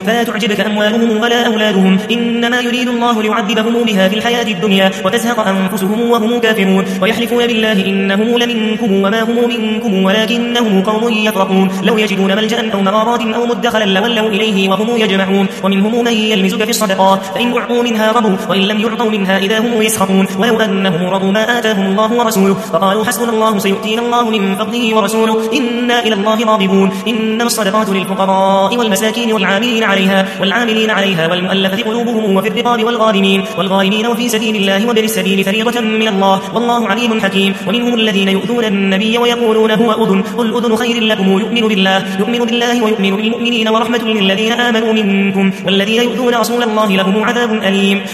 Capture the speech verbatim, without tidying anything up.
فلا تعجبك أموالهم ولا أولادهم إنما يريد الله ليعذبهم بها في الحياة الدنيا وتزهق أنفسهم وهم كافرون ويحلفون بالله إنهم لمنكم وما هم منكم ولكنهم قوم يفرقون لو يجدون ملجأ أو مغارات أو مدخلا لولوا إليه وهم يجمعون ومنهم من يلمزك في الصدقات فإن أعطوا منها رضوا وإن لم يعطوا منها إذا هم يسخطون ولو أنهم رضوا ما آتاهم الله ورسوله فقالوا حسبنا الله سيؤتينا الله من فضله ورسوله إنا إلى الله راغبون إنما الصدقات للفقراء والمساكين والعاملين عليها والعاملين عليها والمؤلفة قلوبهم وفي الرقاب والغارمين والغارمين وفي سبيل الله وابن السبيل فريضة من الله والله عليم حكيم ومنهم الذين يؤذون النبي ويقولون هو أذن قل أذن خير لكم يؤمن بالله يؤمن بالله ويؤمن بالمؤمنين ورحمة للذين آمنوا منكم والذين يؤذون رسول الله لهم عذاب أليم